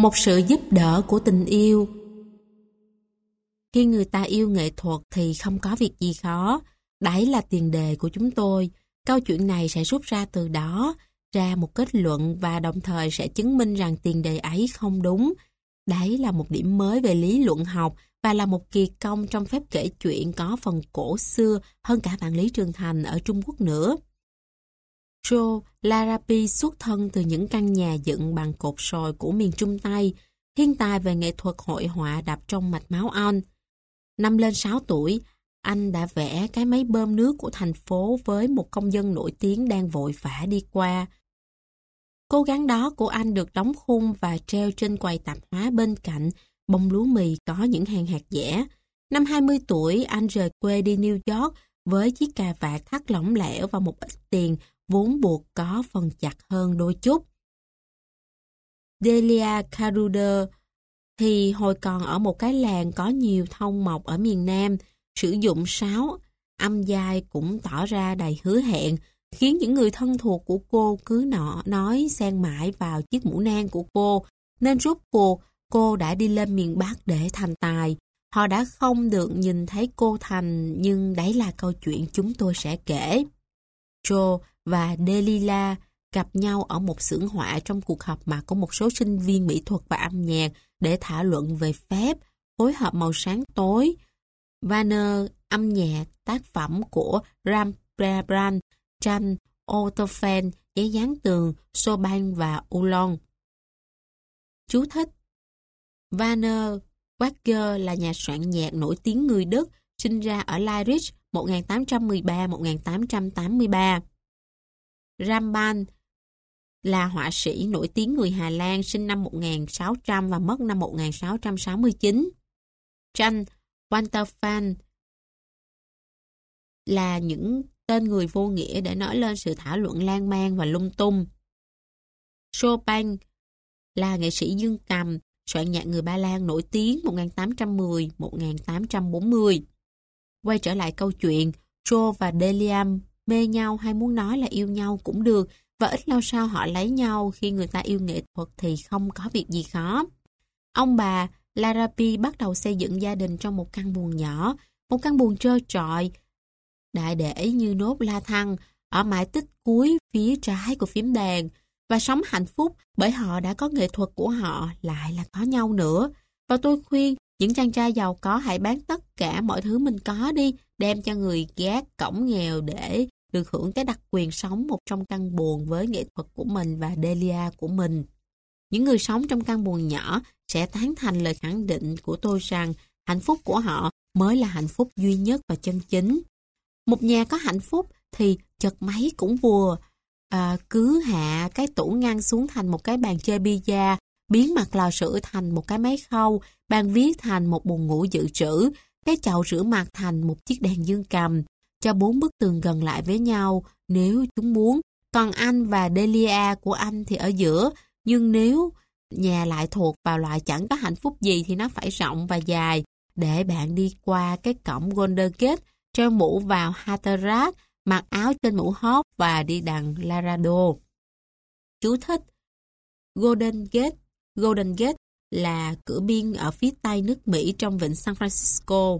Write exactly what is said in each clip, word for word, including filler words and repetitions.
Một sự giúp đỡ của tình yêu. Khi người ta yêu nghệ thuật thì không có việc gì khó. Đấy là tiền đề của chúng tôi. Câu chuyện này sẽ rút ra từ đó, ra một kết luận và đồng thời sẽ chứng minh rằng tiền đề ấy không đúng. Đấy là một điểm mới về lý luận học và là một kỳ công trong phép kể chuyện có phần cổ xưa hơn cả vạn lý trường thành ở Trung Quốc nữa. Joe Larapi xuất thân từ những căn nhà dựng bằng cột sồi của miền Trung Tây, thiên tài về nghệ thuật hội họa đập trong mạch máu anh. Năm lên sáu tuổi, anh đã vẽ cái máy bơm nước của thành phố với một công dân nổi tiếng đang vội vã đi qua. Cố gắng đó của anh được đóng khung và treo trên quầy tạp hóa bên cạnh bông lúa mì có những hàng hạt dẻ. Năm hai mươi tuổi, anh rời quê đi New York với chiếc cà vạt thắt lỏng lẻo và một ít tiền vốn buộc có phần chặt hơn đôi chút. Delia Caruder thì hồi còn ở một cái làng có nhiều thông mộc ở miền Nam, sử dụng sáo, âm dai cũng tỏ ra đầy hứa hẹn, khiến những người thân thuộc của cô cứ nọ nói xen mãi vào chiếc mũ nang của cô, nên rốt cuộc cô đã đi lên miền Bắc để thành tài. Họ đã không được nhìn thấy cô thành, nhưng đấy là câu chuyện chúng tôi sẽ kể. Joe và Delilah gặp nhau ở một xưởng họa trong cuộc họp mặt của một số sinh viên mỹ thuật và âm nhạc để thảo luận về phép, phối hợp màu sáng tối, Wagner, âm nhạc, tác phẩm của Rembrandt, tranh, Ottofen, giấy dán tường, Chopin và Ullon. Chú thích: Werner Wagner là nhà soạn nhạc nổi tiếng người Đức, sinh ra ở Leipzig một nghìn tám trăm mười ba đến một nghìn tám trăm tám mươi ba. Rembrandt là họa sĩ nổi tiếng người Hà Lan, sinh năm một nghìn sáu trăm và mất năm một nghìn sáu trăm sáu mươi chín. Tranh, Walter Fan là những tên người vô nghĩa để nói lên sự thảo luận lan man và lung tung. Chopin là nghệ sĩ dương cầm, soạn nhạc người Ba Lan nổi tiếng một nghìn tám trăm mười đến một nghìn tám trăm bốn mươi. Quay trở lại câu chuyện, Joe và Delia mê nhau hay muốn nói là yêu nhau cũng được, và ít lâu sau họ lấy nhau. Khi người ta yêu nghệ thuật thì không có việc gì khó. Ông bà Larapi bắt đầu xây dựng gia đình trong một căn buồng nhỏ, một căn buồng trơ trọi, đại để như nốt la thăng, ở mãi tích cuối phía trái của phím đàn, và sống hạnh phúc bởi họ đã có nghệ thuật của họ, lại là có nhau nữa. Và tôi khuyên những chàng trai giàu có hãy bán tất cả mọi thứ mình có đi, đem cho người gác cổng nghèo để được hưởng cái đặc quyền sống một trong căn buồng với nghệ thuật của mình và Delia của mình. Những người sống trong căn buồng nhỏ sẽ tán thành lời khẳng định của tôi rằng hạnh phúc của họ mới là hạnh phúc duy nhất và chân chính. Một nhà có hạnh phúc thì chật máy cũng vừa. À, cứ hạ cái tủ ngăn xuống thành một cái bàn chơi bida, biến mặt lò sưởi thành một cái máy khâu, bàn viết thành một buồng ngủ dự trữ, cái chậu rửa mặt thành một chiếc đàn dương cầm, cho bốn bức tường gần lại với nhau nếu chúng muốn. Còn anh và Delia của anh thì ở giữa, nhưng nếu nhà lại thuộc vào loại chẳng có hạnh phúc gì thì nó phải rộng và dài, để bạn đi qua cái cổng Golden Gate, treo mũ vào Hatteras, mặc áo trên mũ hóp và đi đằng Larado. Chú thích: Golden Gate Golden Gate là cửa biên ở phía tây nước Mỹ trong vịnh San Francisco.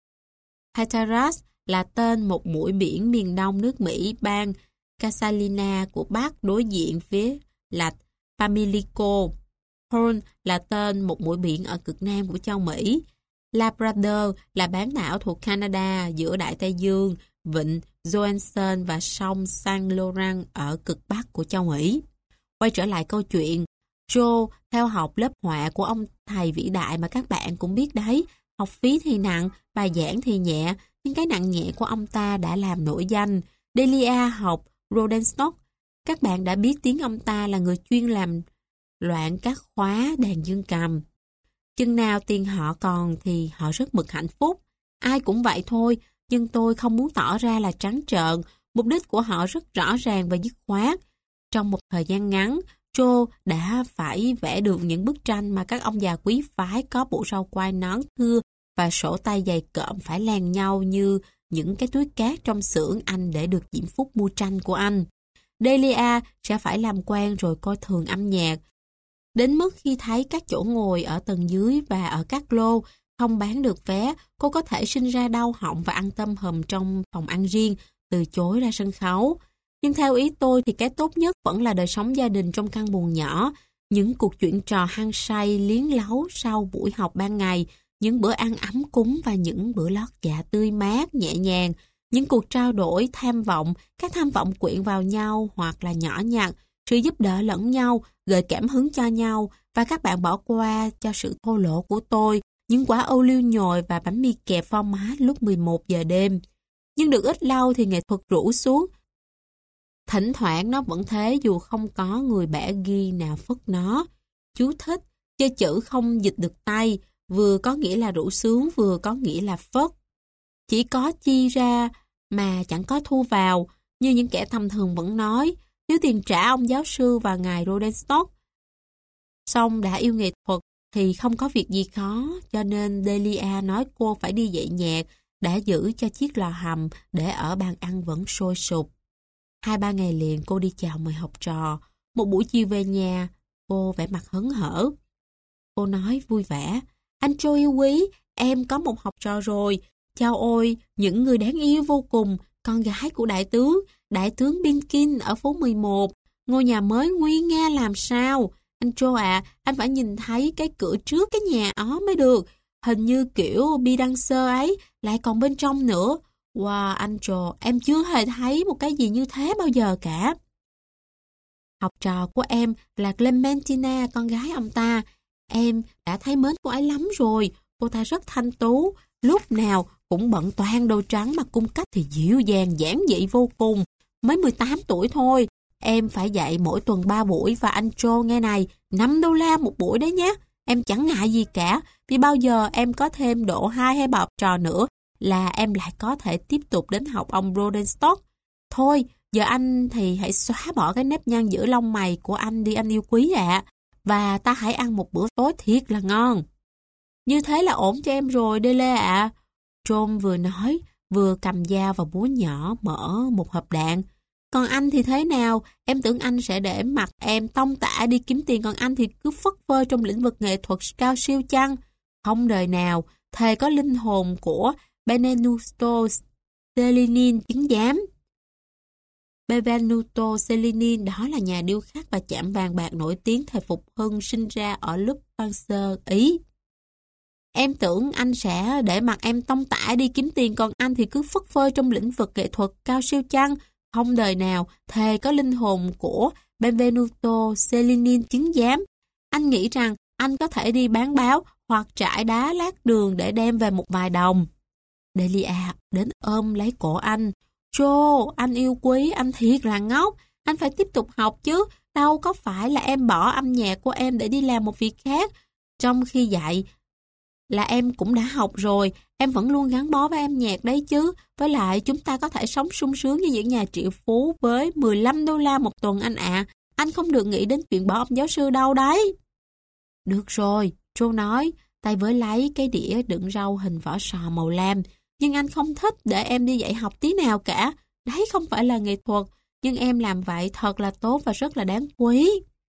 Hatteras là tên một mũi biển miền đông nước Mỹ, bang Catalina của Bắc đối diện phía lạch Pamilico. Horn là tên một mũi biển ở cực nam của châu Mỹ. Labrador là bán đảo thuộc Canada giữa Đại Tây Dương, vịnh Johansson và sông Saint Laurent ở cực bắc của châu Mỹ. Quay trở lại câu chuyện, Joe theo học lớp họa của ông thầy vĩ đại mà các bạn cũng biết đấy. Học phí thì nặng, bài giảng thì nhẹ, nhưng cái nặng nhẹ của ông ta đã làm nổi danh. Delia học Rodenstock. Các bạn đã biết tiếng ông ta là người chuyên làm loạn các khóa đàn dương cầm. Chừng nào tiền họ còn thì họ rất mực hạnh phúc. Ai cũng vậy thôi, nhưng tôi không muốn tỏ ra là trắng trợn. Mục đích của họ rất rõ ràng và dứt khoát. Trong một thời gian ngắn, Joe đã phải vẽ được những bức tranh mà các ông già quý phái có bộ râu quai nón thưa và sổ tay dày cộm phải len nhau như những cái túi cát trong xưởng anh để được diễm phúc mua tranh của anh. Delia sẽ phải làm quan rồi coi thường âm nhạc. Đến mức khi thấy các chỗ ngồi ở tầng dưới và ở các lô không bán được vé, cô có thể sinh ra đau họng và ăn tâm hùm trong phòng ăn riêng, từ chối ra sân khấu. Nhưng theo ý tôi thì cái tốt nhất vẫn là đời sống gia đình trong căn buồng nhỏ, những cuộc chuyện trò hăng say liến láu sau buổi học ban ngày, những bữa ăn ấm cúng và những bữa lót dạ tươi mát, nhẹ nhàng, những cuộc trao đổi tham vọng, các tham vọng quyện vào nhau hoặc là nhỏ nhặt, sự giúp đỡ lẫn nhau, gợi cảm hứng cho nhau, và các bạn bỏ qua cho sự thô lỗ của tôi, những quả ô liu nhồi và bánh mì kẹp format lúc mười một giờ đêm. Nhưng được ít lâu thì nghệ thuật rũ xuống. Thỉnh thoảng nó vẫn thế dù không có người bẻ ghi nào phất nó. Chú thích, chơi chữ không dịch được tay, vừa có nghĩa là rũ xuống, vừa có nghĩa là phất. Chỉ có chi ra mà chẳng có thu vào, như những kẻ tầm thường vẫn nói, nếu tiền trả ông giáo sư và ngài Rodenstock xong đã yêu nghệ thuật thì không có việc gì khó, cho nên Delia nói cô phải đi dạy nhạc, đã giữ cho chiếc lò hầm để ở bàn ăn vẫn sôi sục. Hai ba ngày liền cô đi chào mời học trò. Một buổi chiều về nhà, cô vẻ mặt hớn hở. Cô nói vui vẻ, anh Joe yêu quý, em có một học trò rồi. Chao ôi, những người đáng yêu vô cùng, con gái của đại tướng, đại tướng Binkin ở phố mười một. Ngôi nhà mới nguy nga làm sao? Anh Joe à, anh phải nhìn thấy cái cửa trước cái nhà đó mới được. Hình như kiểu bi đăng sơ ấy, lại còn bên trong nữa. Wow, anh Joe, em chưa hề thấy một cái gì như thế bao giờ cả. Học trò của em là Clementina, con gái ông ta. Em đã thấy mến cô ấy lắm rồi. Cô ta rất thanh tú, lúc nào cũng bận toàn đồ trắng mà cung cách thì dịu dàng, giản dị vô cùng. Mới mười tám tuổi thôi. Em phải dạy mỗi tuần ba buổi và anh Joe nghe này, năm đô la một buổi đấy nhé. Em chẳng ngại gì cả, vì bao giờ em có thêm độ hai hay ba học trò nữa là em lại có thể tiếp tục đến học ông Rodenstock. Thôi, giờ anh thì hãy xóa bỏ cái nếp nhăn giữa lông mày của anh đi anh yêu quý ạ. Và ta hãy ăn một bữa tối thiệt là ngon. Như thế là ổn cho em rồi, Dele ạ. John vừa nói, vừa cầm dao và búa nhỏ mở một hộp đạn. Còn anh thì thế nào? Em tưởng anh sẽ để mặc em tông tả đi kiếm tiền, còn anh thì cứ phất phơ trong lĩnh vực nghệ thuật cao siêu chăng? Không đời nào, thề có linh hồn của Benvenuto Cellini chứng giám. Benvenuto Cellini đó là nhà điêu khắc và chạm vàng bạc nổi tiếng thời phục hưng sinh ra ở lúc Panzer Ý. Em tưởng anh sẽ để mặc em tông tả đi kiếm tiền, còn anh thì cứ phất phơ trong lĩnh vực nghệ thuật cao siêu chăng? Không đời nào, thề có linh hồn của Benvenuto Cellini chứng giám. Anh nghĩ rằng anh có thể đi bán báo hoặc trải đá lát đường để đem về một vài đồng. Delia đến ôm lấy cổ anh. Joe, anh yêu quý, anh thiệt là ngốc. Anh phải tiếp tục học chứ. Đâu có phải là em bỏ âm nhạc của em để đi làm một việc khác. Trong khi dạy là em cũng đã học rồi. Em vẫn luôn gắn bó với âm nhạc đấy chứ. Với lại chúng ta có thể sống sung sướng như những nhà triệu phú với mười lăm đô la một tuần anh ạ. À. Anh không được nghĩ đến chuyện bỏ ông giáo sư đâu đấy. Được rồi, Joe nói, tay với lấy cái đĩa đựng rau hình vỏ sò màu lam. Nhưng anh không thích để em đi dạy học tí nào cả. Đấy không phải là nghệ thuật, nhưng em làm vậy thật là tốt và rất là đáng quý.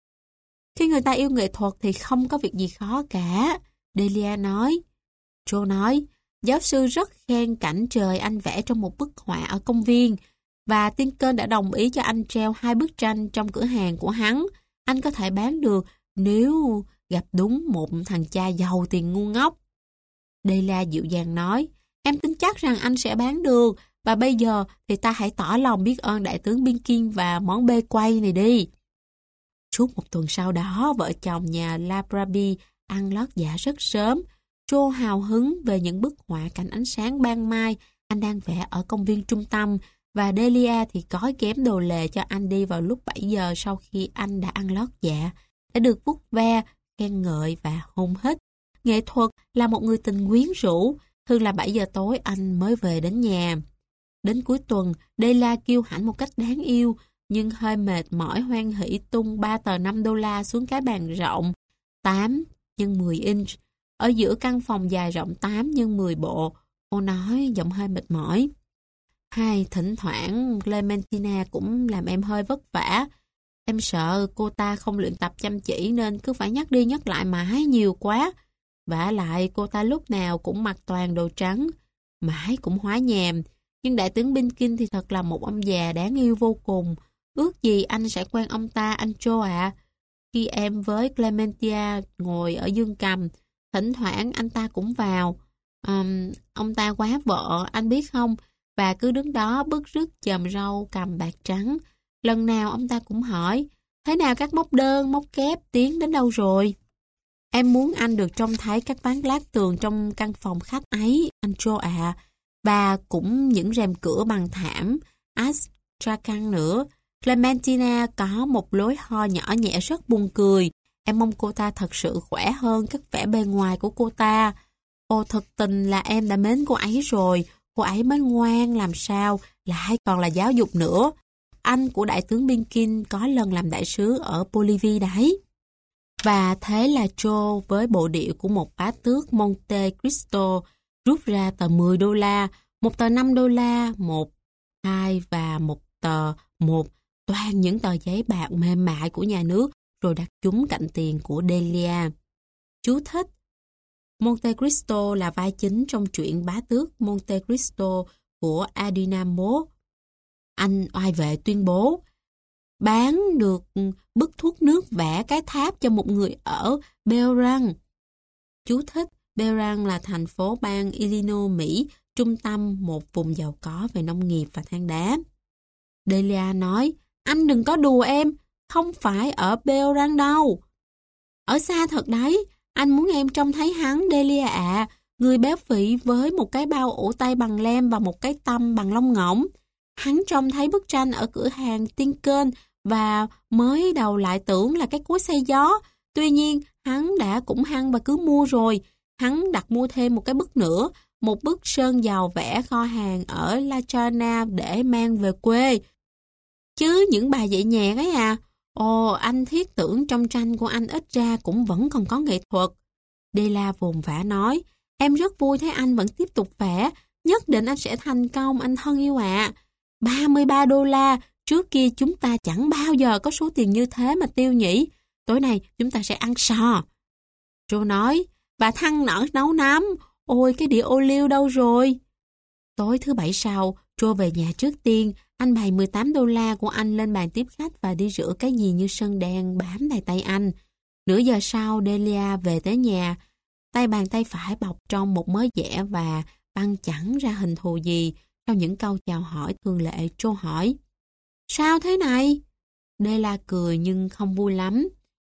Khi người ta yêu nghệ thuật thì không có việc gì khó cả, Delia nói. Joe nói, giáo sư rất khen cảnh trời anh vẽ trong một bức họa ở công viên, và Tinker đã đồng ý cho anh treo hai bức tranh trong cửa hàng của hắn. Anh có thể bán được nếu gặp đúng một thằng cha giàu tiền ngu ngốc. Delia dịu dàng nói, em tin chắc rằng anh sẽ bán được, và bây giờ thì ta hãy tỏ lòng biết ơn đại tướng Binkin và món bê quay này đi. Suốt một tuần sau đó, vợ chồng nhà Labrabi ăn lót dạ rất sớm. Joe hào hứng về những bức họa cảnh ánh sáng ban mai anh đang vẽ ở công viên trung tâm, và Delia thì gói ghém đồ lề cho anh đi vào lúc bảy giờ sau khi anh đã ăn lót dạ, đã được vuốt ve, khen ngợi và hôn hít. Nghệ thuật là một người tình quyến rũ, thường là bảy giờ tối anh mới về đến nhà. Đến cuối tuần, Delia kiêu hãnh một cách đáng yêu, nhưng hơi mệt mỏi hoan hỉ tung ba tờ năm đô la xuống cái bàn rộng tám nhân mười inch ở giữa căn phòng dài rộng tám nhân mười bộ. Cô nói giọng hơi mệt mỏi. Hay, thỉnh thoảng Clementina cũng làm em hơi vất vả. Em sợ cô ta không luyện tập chăm chỉ nên cứ phải nhắc đi nhắc lại mãi nhiều quá. Vả lại cô ta lúc nào cũng mặc toàn đồ trắng, mãi cũng hóa nhàm. Nhưng đại tướng Binkin thì thật là một ông già đáng yêu vô cùng. Ước gì anh sẽ quen ông ta, anh Joe ạ. Khi em với Clementia ngồi ở dương cầm, thỉnh thoảng anh ta cũng vào. Um, ông ta quá vợ, anh biết không? Và cứ đứng đó bứt rứt chòm râu cầm bạc trắng. Lần nào ông ta cũng hỏi, thế nào các móc đơn, móc kép tiến đến đâu rồi? Em muốn anh được trông thấy các ván lát tường trong căn phòng khách ấy, anh Joe ạ. Và cũng những rèm cửa bằng thảm, astrakhan nữa. Clementina có một lối ho nhỏ nhẹ rất buồn cười. Em mong cô ta thật sự khỏe hơn các vẻ bề ngoài của cô ta. Ồ, thực tình là em đã mến cô ấy rồi. Cô ấy mới ngoan làm sao, lại còn là giáo dục nữa. Anh của đại tướng Binkin có lần làm đại sứ ở Bolivia đấy. Và thế là Joe với bộ điệu của một bá tước Monte Cristo rút ra tờ mười đô la, một tờ năm đô la, một, hai và một tờ một, toàn những tờ giấy bạc mềm mại của nhà nước, rồi đặt chúng cạnh tiền của Delia. Chú thích: Monte Cristo là vai chính trong truyện bá tước Monte Cristo của Adinamo. Anh oai vệ tuyên bố bán được bức thuốc nước vẽ cái tháp cho một người ở Behrang. Chú thích: Behrang là thành phố bang Illinois, Mỹ, trung tâm một vùng giàu có về nông nghiệp và than đá. Delia nói, anh đừng có đùa em, không phải ở Behrang đâu. Ở xa thật đấy, anh muốn em trông thấy hắn, Delia ạ, người béo phì với một cái bao ổ tay bằng lem và một cái tăm bằng lông ngỗng. Hắn trông thấy bức tranh ở cửa hàng Tinken và mới đầu lại tưởng là cái cối xay gió. Tuy nhiên, hắn đã cũng hăng và cứ mua rồi. Hắn đặt mua thêm một cái bức nữa, một bức sơn dầu vẽ kho hàng ở La Chana để mang về quê. Chứ những bài dạy nhạc ấy à, ồ, anh thiết tưởng trong tranh của anh ít ra cũng vẫn còn có nghệ thuật. Della vồn vã nói, em rất vui thấy anh vẫn tiếp tục vẽ, nhất định anh sẽ thành công, anh thân yêu ạ. ba mươi ba đô la, trước kia chúng ta chẳng bao giờ có số tiền như thế mà tiêu nhỉ. Tối nay chúng ta sẽ ăn sò. Joe nói, và thăng nở nấu nắm, ôi cái đĩa ô liu đâu rồi? Tối thứ bảy sau, Joe về nhà trước tiên, anh bày mười tám đô la của anh lên bàn tiếp khách và đi rửa cái gì như sơn đen bám đầy tay anh. Nửa giờ sau, Delia về tới nhà, tay bàn tay phải bọc trong một mớ vẽ và băng chẳng ra hình thù gì. Sau những câu chào hỏi thường lệ, Joe hỏi, sao thế này? Delia cười nhưng không vui lắm.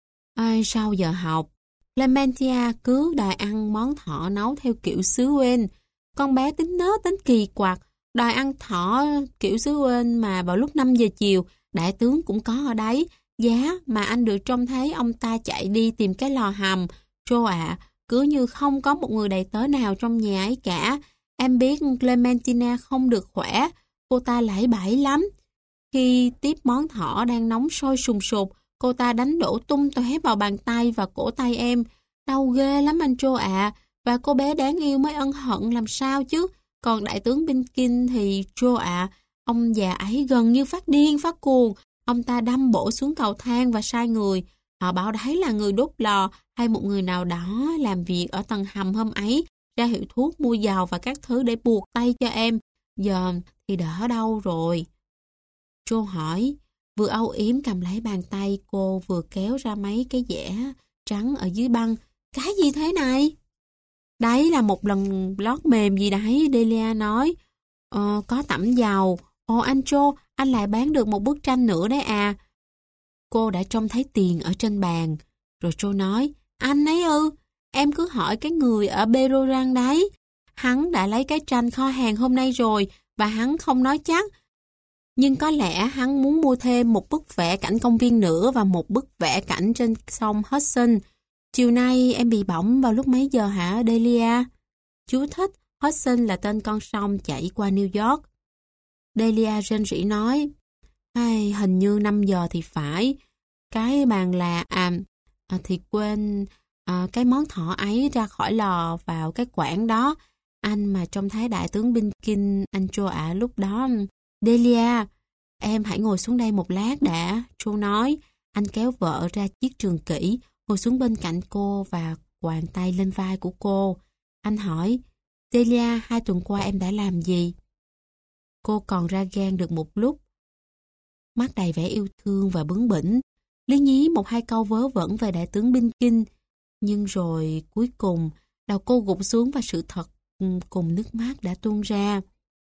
Ai, sau giờ học, Clementia cứ đòi ăn món thỏ nấu theo kiểu xứ Wales. Con bé tính nớ tính kỳ quặc, đòi ăn thỏ kiểu xứ Wales mà vào lúc năm giờ chiều, đại tướng cũng có ở đấy. Giá mà anh được trông thấy ông ta chạy đi tìm cái lò hầm. Joe ạ, cứ như không có một người đầy tớ nào trong nhà ấy cả. Em biết Clementina không được khỏe, cô ta lải bải lắm. Khi tiếp món thỏ đang nóng sôi sùng sục, cô ta đánh đổ tung tóe vào bàn tay và cổ tay em. Đau ghê lắm anh Joe ạ, và cô bé đáng yêu mới ân hận làm sao chứ. Còn đại tướng Binkin thì Joe ạ, ông già ấy gần như phát điên phát cuồng. Ông ta đâm bổ xuống cầu thang và sai người. Họ bảo đấy là người đốt lò hay một người nào đó làm việc ở tầng hầm hôm ấy, ra hiệu thuốc mua dầu và các thứ để buộc tay cho em. Giờ thì đỡ đâu rồi? Joe hỏi, vừa âu yếm cầm lấy bàn tay cô vừa kéo ra mấy cái vẽ trắng ở dưới băng. Cái gì thế này? Đấy là một lần lót mềm gì đấy, Delia nói. Ờ, có tẩm dầu. Ồ anh Joe, anh lại bán được một bức tranh nữa đấy à. Cô đã trông thấy tiền ở trên bàn. Rồi Joe nói, anh ấy ư, em cứ hỏi cái người ở Behrang đấy. Hắn đã lấy cái tranh kho hàng hôm nay rồi và hắn không nói chắc. Nhưng có lẽ hắn muốn mua thêm một bức vẽ cảnh công viên nữa và một bức vẽ cảnh trên sông Hudson. Chiều nay em bị bỏng vào lúc mấy giờ hả Delia? Chú thích, Hudson là tên con sông chảy qua New York. Delia rên rỉ nói, hay hình như năm giờ thì phải. Cái bàn là, à, à thì quên à, cái món thỏ ấy ra khỏi lò vào cái quảng đó. Anh mà trông thấy đại tướng Binkin, anh Joe ạ lúc đó. Delia, Em hãy ngồi xuống đây một lát đã, Joe nói. Anh kéo vợ ra chiếc trường kỷ, ngồi xuống bên cạnh cô và quàng tay lên vai của cô. Anh hỏi, Delia, hai tuần qua em đã làm gì? Cô còn ra gan được một lúc, mắt đầy vẻ yêu thương và bướng bỉnh, lý nhí một hai câu vớ vẩn về đại tướng binh kinh. Nhưng rồi cuối cùng, đầu cô gục xuống và sự thật cùng nước mắt đã tuôn ra.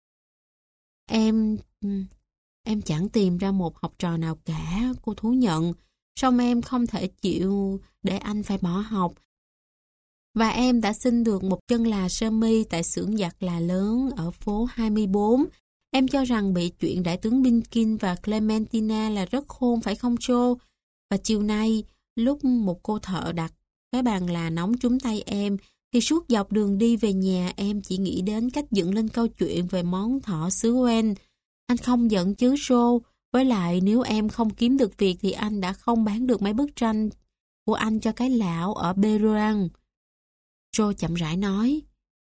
Em... Em chẳng tìm ra một học trò nào cả, cô thú nhận. Song em không thể chịu để anh phải bỏ học. Và em đã xin được một chân là sơ mi tại xưởng giặt là lớn ở phố hai mươi bốn. Em cho rằng bị chuyện đại tướng Binkin và Clementina là rất khôn phải không Joe? Và chiều nay, lúc một cô thợ đặt cái bàn là nóng trúng tay em, thì suốt dọc đường đi về nhà em chỉ nghĩ đến cách dựng lên câu chuyện về món thỏ xứ Wen. Anh không giận chứ Joe? Với lại nếu em không kiếm được việc thì anh đã không bán được mấy bức tranh của anh cho cái lão ở Beruang. Joe chậm rãi nói.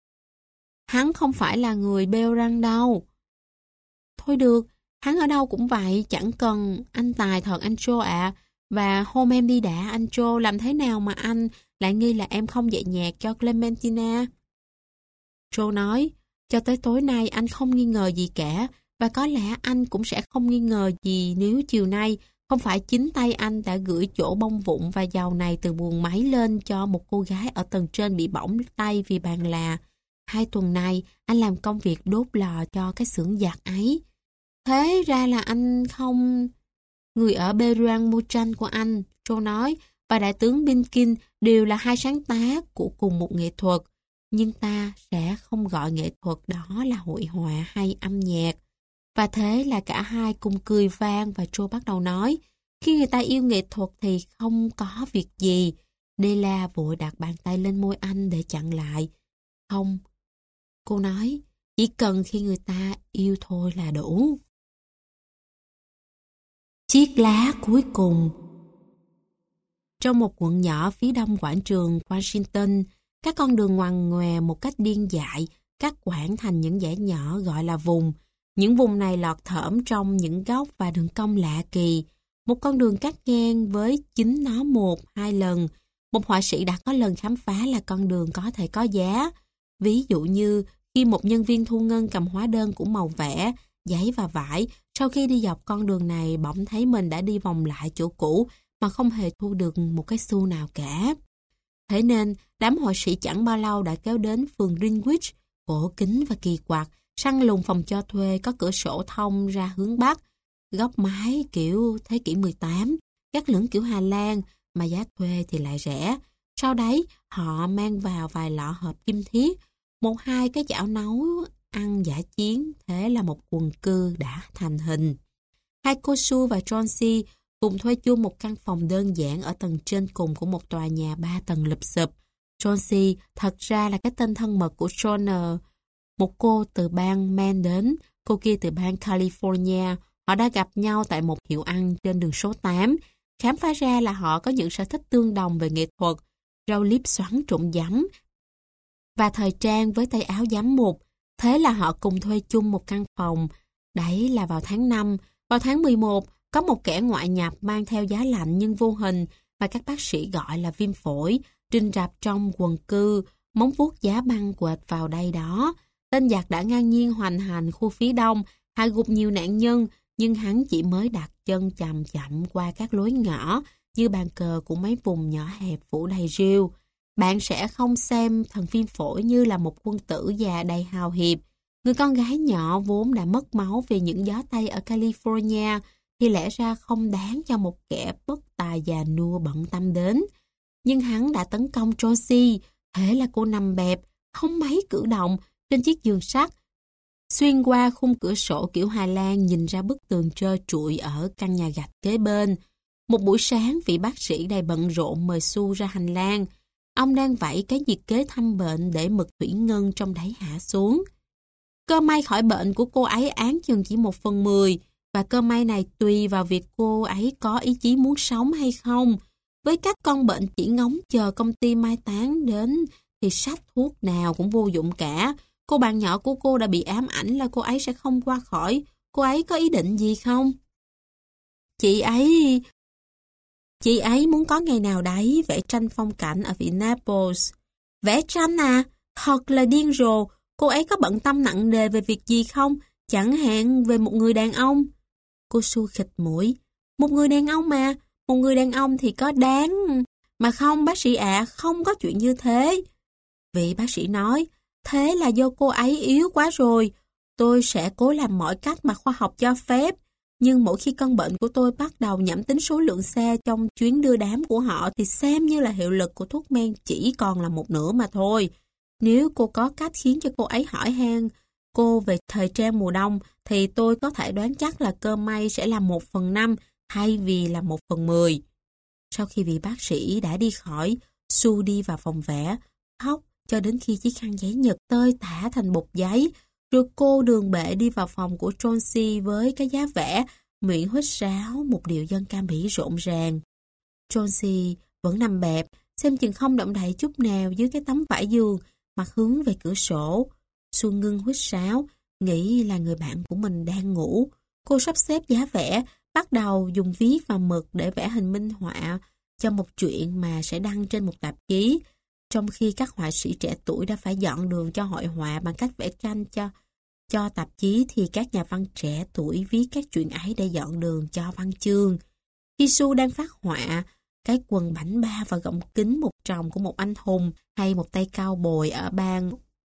Hắn không phải là người Beruang đâu. Thôi được, hắn ở đâu cũng vậy, chẳng cần. Anh tài thật anh Joe ạ. Và hôm em đi đã anh Joe, làm thế nào mà anh lại nghi là em không dạy nhạc cho Clementina? Joe nói, cho tới tối nay anh không nghi ngờ gì cả. Và có lẽ anh cũng sẽ không nghi ngờ gì nếu chiều nay không phải chính tay anh đã gửi chỗ bông vụn và dầu này từ buồng máy lên cho một cô gái ở tầng trên bị bỏng tay vì bàn là. Hai tuần này anh làm công việc đốt lò cho cái xưởng giặt ấy. Thế ra là anh không... Người ở Beruang mua tranh của anh, Joe nói, và đại tướng Binkin đều là hai sáng tác của cùng một nghệ thuật. Nhưng ta sẽ không gọi nghệ thuật đó là hội họa hay âm nhạc. Và thế là cả hai cùng cười vang và Joe bắt đầu nói, khi người ta yêu nghệ thuật thì không có việc gì. Della vội đặt bàn tay lên môi anh để chặn lại. Không, cô nói, chỉ cần khi người ta yêu thôi là đủ. Chiếc lá cuối cùng. Trong một quận nhỏ phía đông quảng trường Washington, các con đường ngoằn ngoèo một cách điên dại, cắt quãng thành những dãy nhỏ gọi là vùng. Những vùng này lọt thởm trong những góc và đường cong lạ kỳ. Một con đường cắt ngang với chính nó một, hai lần. Một họa sĩ đã có lần khám phá là con đường có thể có giá. Ví dụ như khi một nhân viên thu ngân cầm hóa đơn của màu vẽ, giấy và vải, sau khi đi dọc con đường này bỗng thấy mình đã đi vòng lại chỗ cũ mà không hề thu được một cái xu nào cả. Thế nên, đám họa sĩ chẳng bao lâu đã kéo đến phường Greenwich, cổ kính và kỳ quặc, săn lùng phòng cho thuê có cửa sổ thông ra hướng Bắc, góc mái kiểu thế kỷ mười tám, gác lửng kiểu Hà Lan mà giá thuê thì lại rẻ. Sau đấy, họ mang vào vài lọ hộp kim thiết, một hai cái chảo nấu ăn dã chiến, thế là một quần cư đã thành hình. Hai cô Sue và John C. cùng thuê chung một căn phòng đơn giản ở tầng trên cùng của một tòa nhà ba tầng lụp xụp. John C. thật ra là cái tên thân mật của Johnner, một cô từ bang Maine đến, cô kia từ bang California. Họ đã gặp nhau tại một hiệu ăn trên đường số tám, khám phá ra là họ có những sở thích tương đồng về nghệ thuật, râu liếp xoắn trụng giấm và thời trang với tay áo giám mục. Thế là họ cùng thuê chung một căn phòng. Đấy là vào tháng năm. Vào tháng mười một, có một kẻ ngoại nhập mang theo giá lạnh nhưng vô hình mà các bác sĩ gọi là viêm phổi, rình rập trong quần cư, móng vuốt giá băng quệt vào đây đó. Tên giặc đã ngang nhiên hoành hành khu phía đông, hạ gục nhiều nạn nhân, nhưng hắn chỉ mới đặt chân chậm chậm qua các lối ngõ như bàn cờ của mấy vùng nhỏ hẹp phủ đầy rêu. Bạn sẽ không xem thần viêm phổi như là một quân tử già đầy hào hiệp. Người con gái nhỏ vốn đã mất máu vì những gió Tây ở California thì lẽ ra không đáng cho một kẻ bất tài già nua bận tâm đến. Nhưng hắn đã tấn công Josie, thế là cô nằm bẹp, không mấy cử động trên chiếc giường sắt, xuyên qua khung cửa sổ kiểu Hà Lan nhìn ra bức tường trơ trụi ở căn nhà gạch kế bên. Một buổi sáng, vị bác sĩ đầy bận rộn mời Sue ra hành lang. Ông đang vẫy cái nhiệt kế thăm bệnh để mực thủy ngân trong đáy hạ xuống. Cơ may khỏi bệnh của cô ấy án chừng chỉ một phần mười, và cơ may này tùy vào việc cô ấy có ý chí muốn sống hay không. Với cách con bệnh chỉ ngóng chờ công ty mai táng đến thì sách thuốc nào cũng vô dụng cả. Cô bạn nhỏ của cô đã bị ám ảnh là cô ấy sẽ không qua khỏi. Cô ấy có ý định gì không? chị ấy... Chị ấy muốn có ngày nào đấy vẽ tranh phong cảnh ở vịnh Naples. Vẽ tranh à? Thật là điên rồ. Cô ấy có bận tâm nặng nề về việc gì không? Chẳng hạn về một người đàn ông. Cô Su khịt mũi. Một người đàn ông mà. Một người đàn ông thì có đáng... Mà không bác sĩ ạ, không có chuyện như thế. Vị bác sĩ nói, thế là do cô ấy yếu quá rồi. Tôi sẽ cố làm mọi cách mà khoa học cho phép. Nhưng mỗi khi căn bệnh của tôi bắt đầu nhẩm tính số lượng xe trong chuyến đưa đám của họ thì xem như là hiệu lực của thuốc men chỉ còn là một nửa mà thôi. Nếu cô có cách khiến cho cô ấy hỏi han cô về thời trang mùa đông thì tôi có thể đoán chắc là cơ may sẽ là một phần năm thay vì là một phần mười. Sau khi vị bác sĩ đã đi khỏi, Su đi vào phòng vẽ, khóc cho đến khi chiếc khăn giấy nhật tơi tả thành bột giấy. Rồi cô đường bệ đi vào phòng của Chauncey với cái giá vẽ, miệng huýt sáo một điệu dân ca Mỹ rộn ràng. Chauncey vẫn nằm bẹp, xem chừng không động đậy chút nào dưới cái tấm vải giường, mặt hướng về cửa sổ. Su ngưng huýt sáo, nghĩ là người bạn của mình đang ngủ. Cô sắp xếp giá vẽ, bắt đầu dùng viết và mực để vẽ hình minh họa cho một chuyện mà sẽ đăng trên một tạp chí. Trong khi các họa sĩ trẻ tuổi đã phải dọn đường cho hội họa bằng cách vẽ tranh cho cho tạp chí thì các nhà văn trẻ tuổi viết các chuyện ấy để dọn đường cho văn chương. Khi Su đang phát họa, cái quần bảnh ba và gọng kính một tròng của một anh hùng hay một tay cao bồi ở bang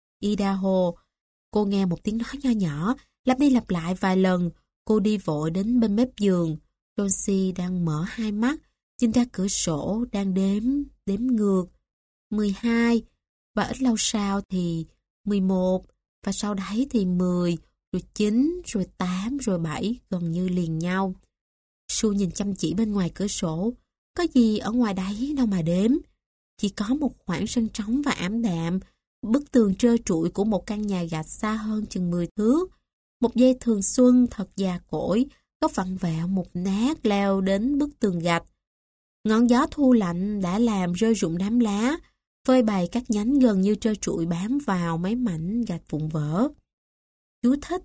Idaho, cô nghe một tiếng nói nho nhỏ, lặp đi lặp lại vài lần. Cô đi vội đến bên mép giường. Chauncey đang mở hai mắt, nhìn ra cửa sổ đang đếm, đếm ngược. mười hai, và ít lâu sau thì mười một, và sau đấy thì mười, rồi chín, rồi tám, rồi bảy, gần như liền nhau. Su nhìn chăm chỉ bên ngoài cửa sổ. Có gì ở ngoài đấy đâu mà đếm. Chỉ có một khoảng sân trống và ảm đạm, bức tường trơ trụi của một căn nhà gạch xa hơn chừng mười thước. Một dây thường xuân thật già cỗi, có vặn vẹo một nát leo đến bức tường gạch. Ngọn gió thu lạnh đã làm rơi rụng đám lá, phơi bày các nhánh gần như trơ trụi bám vào mấy mảnh gạch vụn vỡ. Chú thích: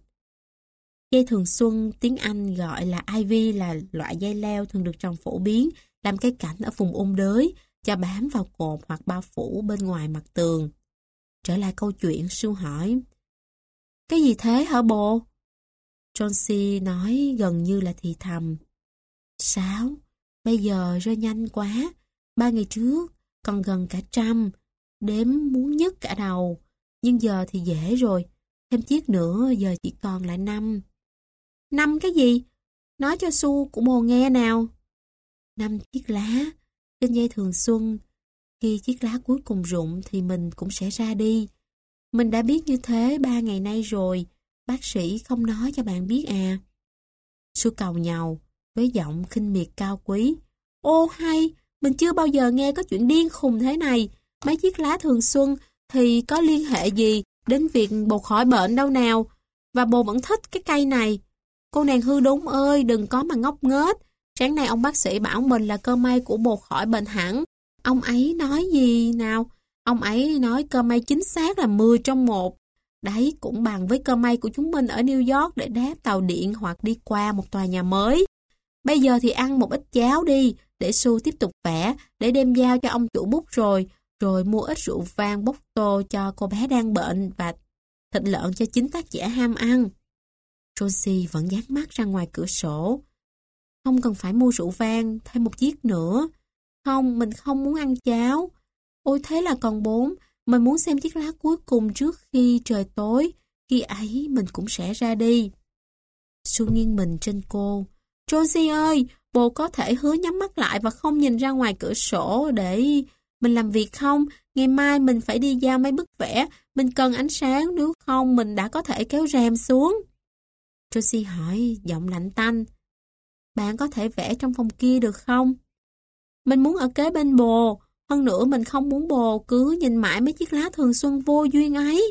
dây thường xuân tiếng Anh gọi là ivy là loại dây leo thường được trồng phổ biến làm cây cảnh ở vùng ôn đới, cho bám vào cột hoặc bao phủ bên ngoài mặt tường. Trở lại câu chuyện, Su hỏi: cái gì thế hả bồ? Chauncey nói gần như là thì thầm: Sáu, bây giờ rơi nhanh quá. Ba ngày trước còn gần cả trăm, đếm muốn nhức cả đầu. Nhưng giờ thì dễ rồi, thêm chiếc nữa giờ chỉ còn lại năm. Năm cái gì? Nói cho Su của bồ nghe nào. Năm chiếc lá trên dây thường xuân. Khi chiếc lá cuối cùng rụng thì mình cũng sẽ ra đi. Mình đã biết như thế ba ngày nay rồi. Bác sĩ không nói cho bạn biết à? Su cầu nhàu với giọng khinh miệt cao quý. Ô hay, mình chưa bao giờ nghe có chuyện điên khùng thế này. Mấy chiếc lá thường xuân thì có liên hệ gì đến việc bồ khỏi bệnh đâu nào. Và bồ vẫn thích cái cây này. Cô nàng hư đúng ơi, đừng có mà ngốc nghếch. Sáng nay ông bác sĩ bảo mình là cơ may của bồ khỏi bệnh hẳn. Ông ấy nói gì nào? Ông ấy nói cơ may chính xác là mười trong một. Đấy cũng bằng với cơ may của chúng mình ở New York để đáp tàu điện hoặc đi qua một tòa nhà mới. Bây giờ thì ăn một ít cháo đi, để Su tiếp tục vẽ, để đem giao cho ông chủ bút rồi, rồi mua ít rượu vang bốc tô cho cô bé đang bệnh và thịt lợn cho chính tác giả ham ăn. Rosie vẫn dán mắt ra ngoài cửa sổ. Không cần phải mua rượu vang, thêm một chiếc nữa. Không, mình không muốn ăn cháo. Ôi thế là còn bốn, mình muốn xem chiếc lá cuối cùng trước khi trời tối. Khi ấy mình cũng sẽ ra đi. Su nghiêng mình trên cô. Rosie ơi, bồ có thể hứa nhắm mắt lại và không nhìn ra ngoài cửa sổ để mình làm việc không? Ngày mai mình phải đi giao mấy bức vẽ. Mình cần ánh sáng, nếu không mình đã có thể kéo rèm xuống. Rosie hỏi, giọng lạnh tanh. Bạn có thể vẽ trong phòng kia được không? Mình muốn ở kế bên bồ. Hơn nữa mình không muốn bồ cứ nhìn mãi mấy chiếc lá thường xuân vô duyên ấy.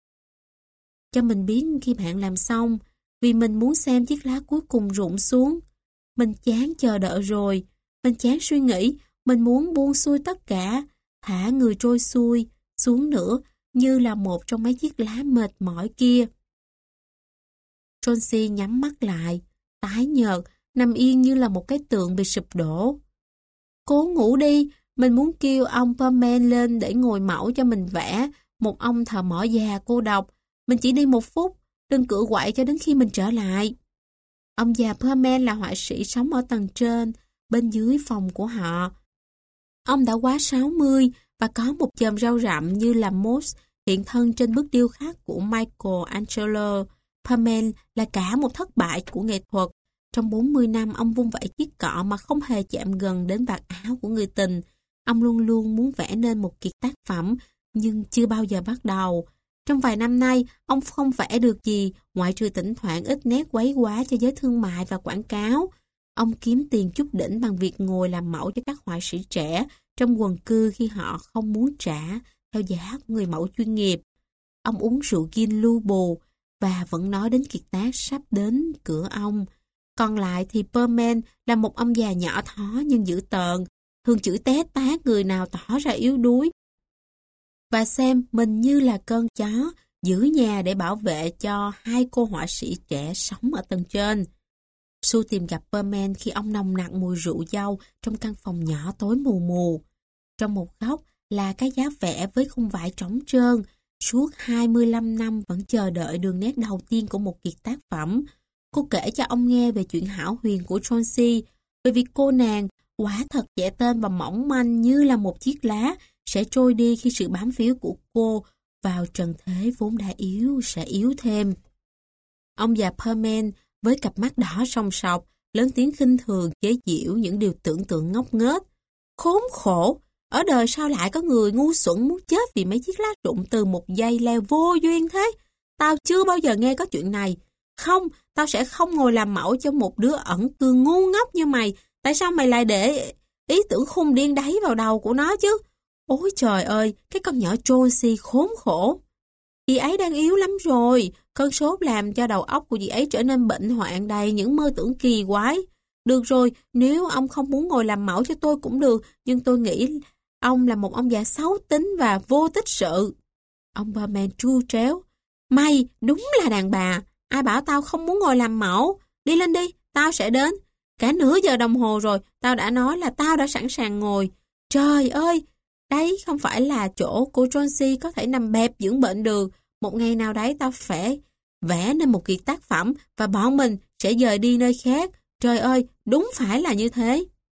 Cho mình biết khi bạn làm xong, vì mình muốn xem chiếc lá cuối cùng rụng xuống. Mình chán chờ đợi rồi. Mình chán suy nghĩ. Mình muốn buông xuôi tất cả. Thả người trôi xuôi xuống nữa như là một trong mấy chiếc lá mệt mỏi kia. Chauncey nhắm mắt lại, tái nhợt nằm yên như là một cái tượng bị sụp đổ. Cố ngủ đi, mình muốn kêu ông Perman lên để ngồi mẫu cho mình vẽ một ông thợ mỏ già cô độc. Mình chỉ đi một phút, đừng cựa quậy cho đến khi mình trở lại. Ông già Perman là họa sĩ sống ở tầng trên, bên dưới phòng của họ. Ông đã quá sáu mươi và có một chòm râu rậm như là moss hiện thân trên bức điêu khắc của Michelangelo. Perman là cả một thất bại của nghệ thuật. Trong bốn mươi năm, ông vung vẩy chiếc cọ mà không hề chạm gần đến vạt áo của người tình. Ông luôn luôn muốn vẽ nên một kiệt tác phẩm, nhưng chưa bao giờ bắt đầu. Trong vài năm nay, ông không vẽ được gì, ngoại trừ thỉnh thoảng ít nét quấy quá cho giới thương mại và quảng cáo. Ông kiếm tiền chút đỉnh bằng việc ngồi làm mẫu cho các họa sĩ trẻ trong quần cư khi họ không muốn trả theo giá của người mẫu chuyên nghiệp. Ông uống rượu gin lu bù và vẫn nói đến kiệt tác sắp đến cửa ông. Còn lại thì Perman là một ông già nhỏ thó nhưng dữ tợn, thường chửi té tát người nào tỏ ra yếu đuối và xem mình như là cơn chó giữ nhà để bảo vệ cho hai cô họa sĩ trẻ sống ở tầng trên. Sue tìm gặp Perman khi ông nồng nặc mùi rượu dâu trong căn phòng nhỏ tối mù mù. Trong một góc là cái giá vẽ với khung vải trống trơn. Suốt hai mươi lăm năm vẫn chờ đợi đường nét đầu tiên của một kiệt tác phẩm. Cô kể cho ông nghe về chuyện hão huyền của Chauncey, về việc cô nàng, quả thật dễ tên và mỏng manh như là một chiếc lá, sẽ trôi đi khi sự bám víu của cô vào trần thế vốn đã yếu sẽ yếu thêm. Ông già Perman với cặp mắt đỏ sòng sọc, lớn tiếng khinh thường chế giễu những điều tưởng tượng ngốc nghếch. Khốn khổ! Ở đời sao lại có người ngu xuẩn muốn chết vì mấy chiếc lá rụng từ một dây leo vô duyên thế? Tao chưa bao giờ nghe có chuyện này. Không, tao sẽ không ngồi làm mẫu cho một đứa ẩn cư ngu ngốc như mày. Tại sao mày lại để ý tưởng khùng điên đấy vào đầu của nó chứ? Ôi trời ơi, cái con nhỏ Chauncey khốn khổ. Chị ấy đang yếu lắm rồi. Cơn sốt làm cho đầu óc của chị ấy trở nên bệnh hoạn đầy những mơ tưởng kỳ quái. Được rồi, nếu ông không muốn ngồi làm mẫu cho tôi cũng được, nhưng tôi nghĩ ông là một ông già xấu tính và vô tích sự. Ông Perman tru tréo. Mày đúng là đàn bà. Ai bảo tao không muốn ngồi làm mẫu? Đi lên đi, tao sẽ đến. Cả nửa giờ đồng hồ rồi, tao đã nói là tao đã sẵn sàng ngồi. Trời ơi, đấy không phải là chỗ cô Chauncey có thể nằm bẹp dưỡng bệnh được. Một ngày nào đấy tao phải vẽ nên một kiệt tác phẩm và bọn mình sẽ dời đi nơi khác. Trời ơi, đúng phải là như thế.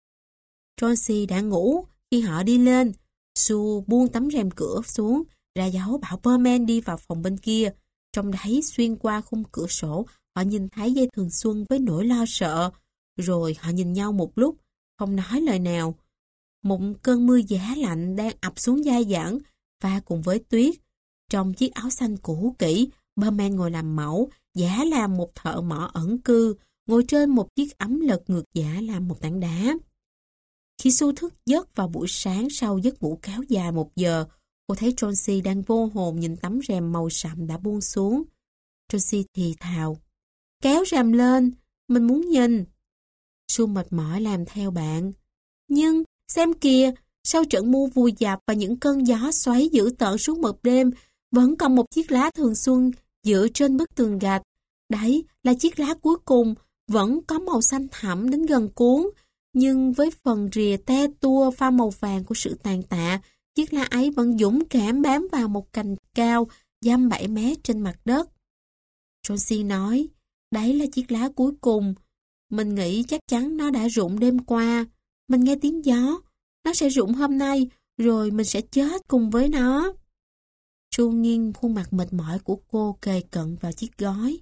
Chauncey đã ngủ khi họ đi lên. Sue buông tấm rèm cửa xuống, ra dấu bảo Perman đi vào phòng bên kia. Trong đấy xuyên qua khung cửa sổ, họ nhìn thấy dây thường xuân với nỗi lo sợ. Rồi họ nhìn nhau một lúc, không nói lời nào. Một cơn mưa giá lạnh đang ập xuống dai dẳng, và cùng với tuyết. Trong chiếc áo xanh cũ kỹ, Perman ngồi làm mẫu, giả làm một thợ mỏ ẩn cư, ngồi trên một chiếc ấm lật ngược giả làm một tảng đá. Khi Sue thức giấc vào buổi sáng sau giấc ngủ kéo dài một giờ, cô thấy Chauncey đang vô hồn nhìn tấm rèm màu sậm đã buông xuống. Chauncey thì thào. Kéo rèm lên, mình muốn nhìn. Sue mệt mỏi làm theo bạn. Nhưng, xem kìa, sau trận mưa vùi dập và những cơn gió xoáy dữ tợn suốt một đêm, vẫn còn một chiếc lá thường xuân dựa trên bức tường gạch. Đấy là chiếc lá cuối cùng, vẫn có màu xanh thẳm đến gần cuốn, nhưng với phần rìa te tua pha màu vàng của sự tàn tạ, chiếc lá ấy vẫn dũng cảm bám vào một cành cao, dăm bảy mét trên mặt đất. Chauncey nói, đấy là chiếc lá cuối cùng. Mình nghĩ chắc chắn nó đã rụng đêm qua. Mình nghe tiếng gió. Nó sẽ rụng hôm nay, rồi mình sẽ chết cùng với nó. Sue nghiêng khuôn mặt mệt mỏi của cô kề cận vào chiếc gối.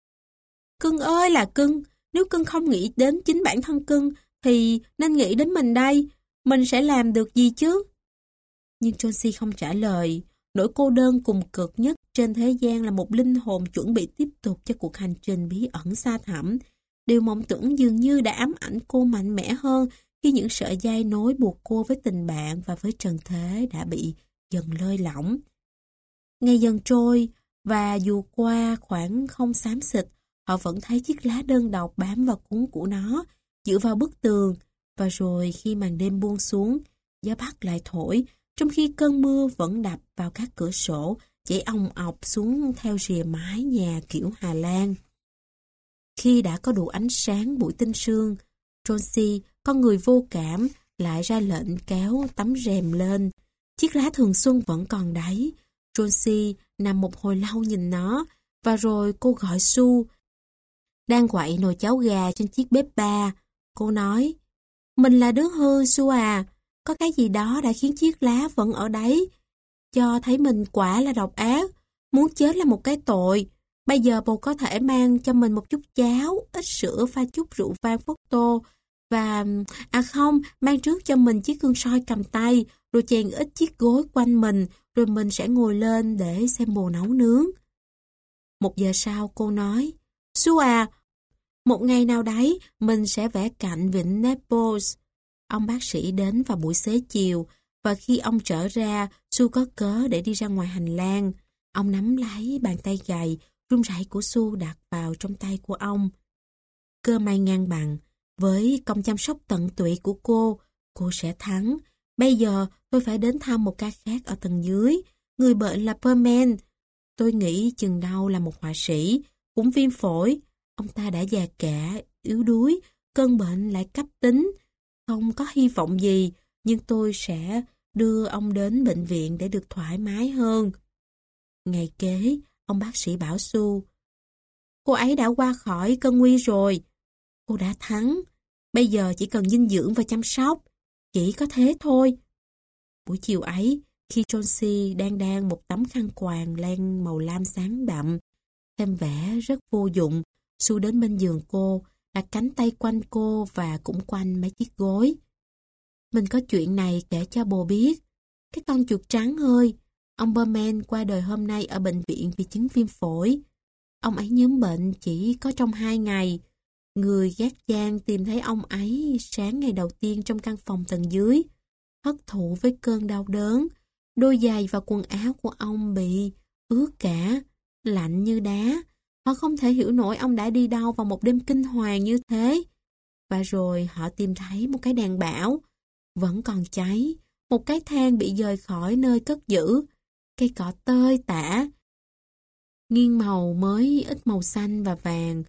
Cưng ơi là cưng, nếu cưng không nghĩ đến chính bản thân cưng, thì nên nghĩ đến mình đây. Mình sẽ làm được gì chứ? Nhưng Chauncey không trả lời. Nỗi cô đơn cùng cực nhất trên thế gian là một linh hồn chuẩn bị tiếp tục cho cuộc hành trình bí ẩn xa thẳm. Điều mộng tưởng dường như đã ám ảnh cô mạnh mẽ hơn khi những sợi dây nối buộc cô với tình bạn và với trần thế đã bị dần lơi lỏng. Ngày dần trôi, và dù qua khoảng không xám xịt, họ vẫn thấy chiếc lá đơn độc bám vào cuốn của nó, dựa vào bức tường, và rồi khi màn đêm buông xuống, gió bắc lại thổi, trong khi cơn mưa vẫn đập vào các cửa sổ, chảy ong ọc xuống theo rìa mái nhà kiểu Hà Lan. Khi đã có đủ ánh sáng buổi tinh sương, Jonesy, con người vô cảm, lại ra lệnh kéo tấm rèm lên. Chiếc lá thường xuân vẫn còn đấy. Jonesy nằm một hồi lâu nhìn nó, và rồi cô gọi Sue. Đang quậy nồi cháo gà trên chiếc bếp ba. Cô nói, mình là đứa hư Sue à, có cái gì đó đã khiến chiếc lá vẫn ở đấy. Cho thấy mình quả là độc ác, muốn chết là một cái tội. Bây giờ bồ có thể mang cho mình một chút cháo, ít sữa pha chút rượu vang phốt tô, và... À không, mang trước cho mình chiếc gương soi cầm tay, rồi chèn ít chiếc gối quanh mình, rồi mình sẽ ngồi lên để xem bồ nấu nướng. Một giờ sau cô nói, Sue à, một ngày nào đấy mình sẽ vẽ cạnh vịnh Naples. Ông bác sĩ đến vào buổi xế chiều, và khi ông trở ra, Sue có cớ để đi ra ngoài hành lang. Ông nắm lấy bàn tay gầy, run rẩy của Sue đặt vào trong tay của ông. Cơ may ngang bằng, với công chăm sóc tận tụy của cô, cô sẽ thắng. Bây giờ tôi phải đến thăm một ca khác ở tầng dưới. Người bệnh là Perman. Tôi nghĩ chừng đâu là một họa sĩ, cũng viêm phổi. Ông ta đã già cả, yếu đuối, cơn bệnh lại cấp tính. Không có hy vọng gì, nhưng tôi sẽ đưa ông đến bệnh viện để được thoải mái hơn. Ngày kế, ông bác sĩ bảo Sue, cô ấy đã qua khỏi cơn nguy rồi. Cô đã thắng. Bây giờ chỉ cần dinh dưỡng và chăm sóc. Chỉ có thế thôi. Buổi chiều ấy, khi Jonesy đang đan một tấm khăn quàng len màu lam sáng đậm, thêm vẻ rất vô dụng, Sue đến bên giường cô, đặt cánh tay quanh cô và cũng quanh mấy chiếc gối. Mình có chuyện này kể cho bồ biết. Cái con chuột trắng ơi, ông Perman qua đời hôm nay ở bệnh viện vì chứng viêm phổi. Ông ấy nhóm bệnh chỉ có trong hai ngày. Người gác giang tìm thấy ông ấy sáng ngày đầu tiên trong căn phòng tầng dưới, hất thụ với cơn đau đớn. Đôi giày và quần áo của ông bị ướt cả, lạnh như đá. Họ không thể hiểu nổi ông đã đi đâu vào một đêm kinh hoàng như thế. Và rồi họ tìm thấy một cái đèn bão, vẫn còn cháy, một cái than bị dời khỏi nơi cất giữ, cây cỏ tơi tả, nghiêng màu mới ít màu xanh và vàng,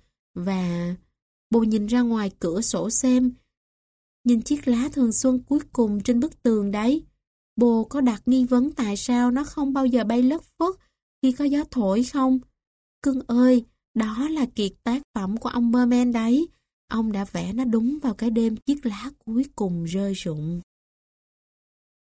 và bồ nhìn ra ngoài cửa sổ xem, nhìn chiếc lá thường xuân cuối cùng trên bức tường đấy. Bồ có đặt nghi vấn tại sao nó không bao giờ bay lất phất khi có gió thổi không? Cưng ơi, đó là kiệt tác phẩm của ông Perman đấy. Ông đã vẽ nó đúng vào cái đêm chiếc lá cuối cùng rơi rụng.